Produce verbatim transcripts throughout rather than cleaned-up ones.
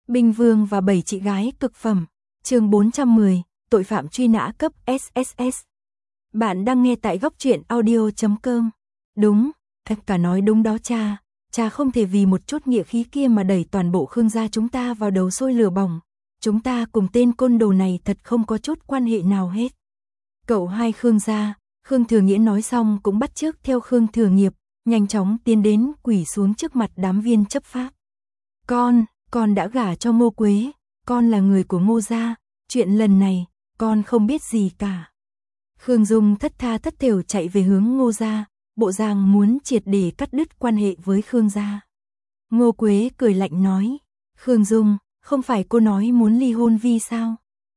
Binh Vương và bảy chị gái cực phẩm. Chương bốn trăm mười, tội phạm truy nã cấp ét ét ét. Bạn đang nghe tại góc truyện audio chấm com. Đúng, tất cả nói đúng đó cha. Cha không thể vì một chút nghĩa khí kia mà đẩy toàn bộ Khương gia chúng ta vào đầu sôi lửa bỏng. Chúng ta cùng tên côn đồ này thật không có chút quan hệ nào hết. Cậu hai Khương gia, Khương Thừa Nghĩa nói xong cũng bắt chước theo Khương Thừa Nghiệp, nhanh chóng tiến đến quỳ xuống trước mặt đám viên chấp pháp. Con, con đã gả cho Ngô Quế, con là người của Ngô gia, chuyện lần này, con không biết gì cả. Khương Dung thất tha thất thểu chạy về hướng Ngô gia, bộ dạng muốn triệt để cắt đứt quan hệ với Khương gia. Ngô Quế cười lạnh nói, Khương Dung, không phải cô nói muốn ly hôn vì sao?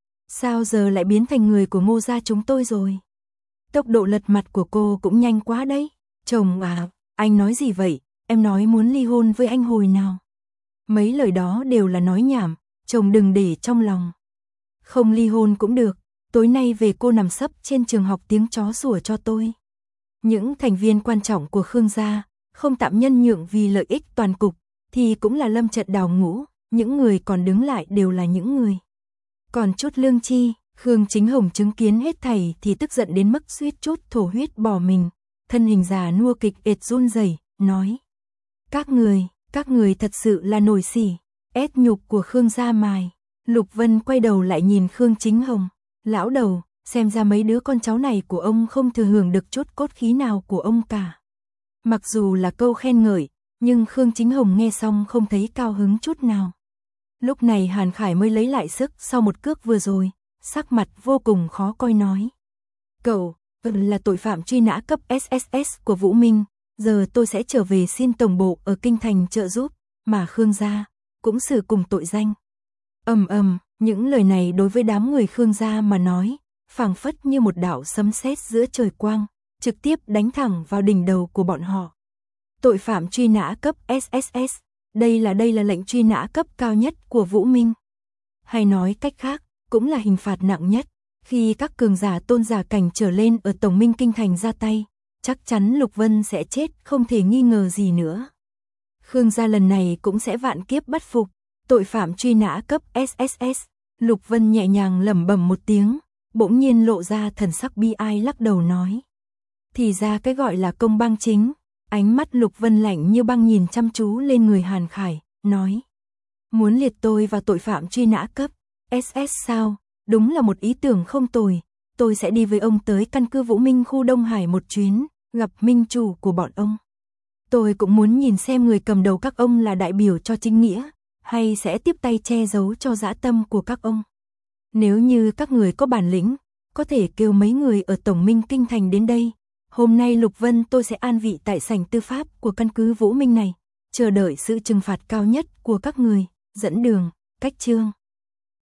Sao giờ lại biến thành người của Ngô gia chúng tôi rồi? Tốc độ lật mặt của cô cũng nhanh quá đấy. Chồng à, anh nói gì vậy? Em nói muốn ly hôn với anh hồi nào? Mấy lời đó đều là nói nhảm, chồng đừng để trong lòng. Không ly hôn cũng được, tối nay về cô nằm sấp trên trường học tiếng chó sủa cho tôi. Những thành viên quan trọng của Khương gia, không tạm nhân nhượng vì lợi ích toàn cục, thì cũng là lâm trận đào ngũ, những người còn đứng lại đều là những người. Còn chút lương chi, Khương Chính Hồng chứng kiến hết thảy thì tức giận đến mức suýt chút thổ huyết bỏ mình, thân hình già nua kịch ệt run rẩy, nói: "Các người, các người thật sự là nổi sỉ, ép nhục của Khương gia mài." Lục Vân quay đầu lại nhìn Khương Chính Hồng, "Lão đầu, xem ra mấy đứa con cháu này của ông không thừa hưởng được chút cốt khí nào của ông cả." Mặc dù là câu khen ngợi, nhưng Khương Chính Hồng nghe xong không thấy cao hứng chút nào. Lúc này Hàn Khải mới lấy lại sức sau một cước vừa rồi, sắc mặt vô cùng khó coi nói: "Cậu, là tội phạm truy nã cấp ét ét ét của Vũ Minh, giờ tôi sẽ trở về xin tổng bộ ở Kinh Thành trợ giúp, mà Khương gia cũng xử cùng tội danh." Ầm ầm, những lời này đối với đám người Khương gia mà nói, phảng phất như một đạo sấm sét giữa trời quang, trực tiếp đánh thẳng vào đỉnh đầu của bọn họ. Tội phạm truy nã cấp ét ét ét, đây là đây là lệnh truy nã cấp cao nhất của Vũ Minh. Hay nói cách khác, cũng là hình phạt nặng nhất, khi các cường giả tôn giả cảnh trở lên ở Tổng Minh Kinh Thành ra tay, chắc chắn Lục Vân sẽ chết không thể nghi ngờ gì nữa. Khương gia lần này cũng sẽ vạn kiếp bất phục, tội phạm truy nã cấp ét ét ét. Lục Vân nhẹ nhàng lẩm bẩm một tiếng, bỗng nhiên lộ ra thần sắc bi ai lắc đầu nói: "Thì ra cái gọi là công băng chính." Ánh mắt Lục Vân lạnh như băng nhìn chăm chú lên người Hàn Khải, nói: "Muốn liệt tôi vào tội phạm truy nã cấp ét ét sao? Đúng là một ý tưởng không tồi. Tôi sẽ đi với ông tới căn cứ Vũ Minh khu Đông Hải một chuyến, gặp minh chủ của bọn ông. Tôi cũng muốn nhìn xem người cầm đầu các ông là đại biểu cho chính nghĩa, hay sẽ tiếp tay che giấu cho dã tâm của các ông. Nếu như các người có bản lĩnh, có thể kêu mấy người ở Tổng Minh Kinh Thành đến đây. Hôm nay Lục Vân tôi sẽ an vị tại sảnh tư pháp của căn cứ Vũ Minh này, chờ đợi sự trừng phạt cao nhất của các người." Dẫn đường, cách chương.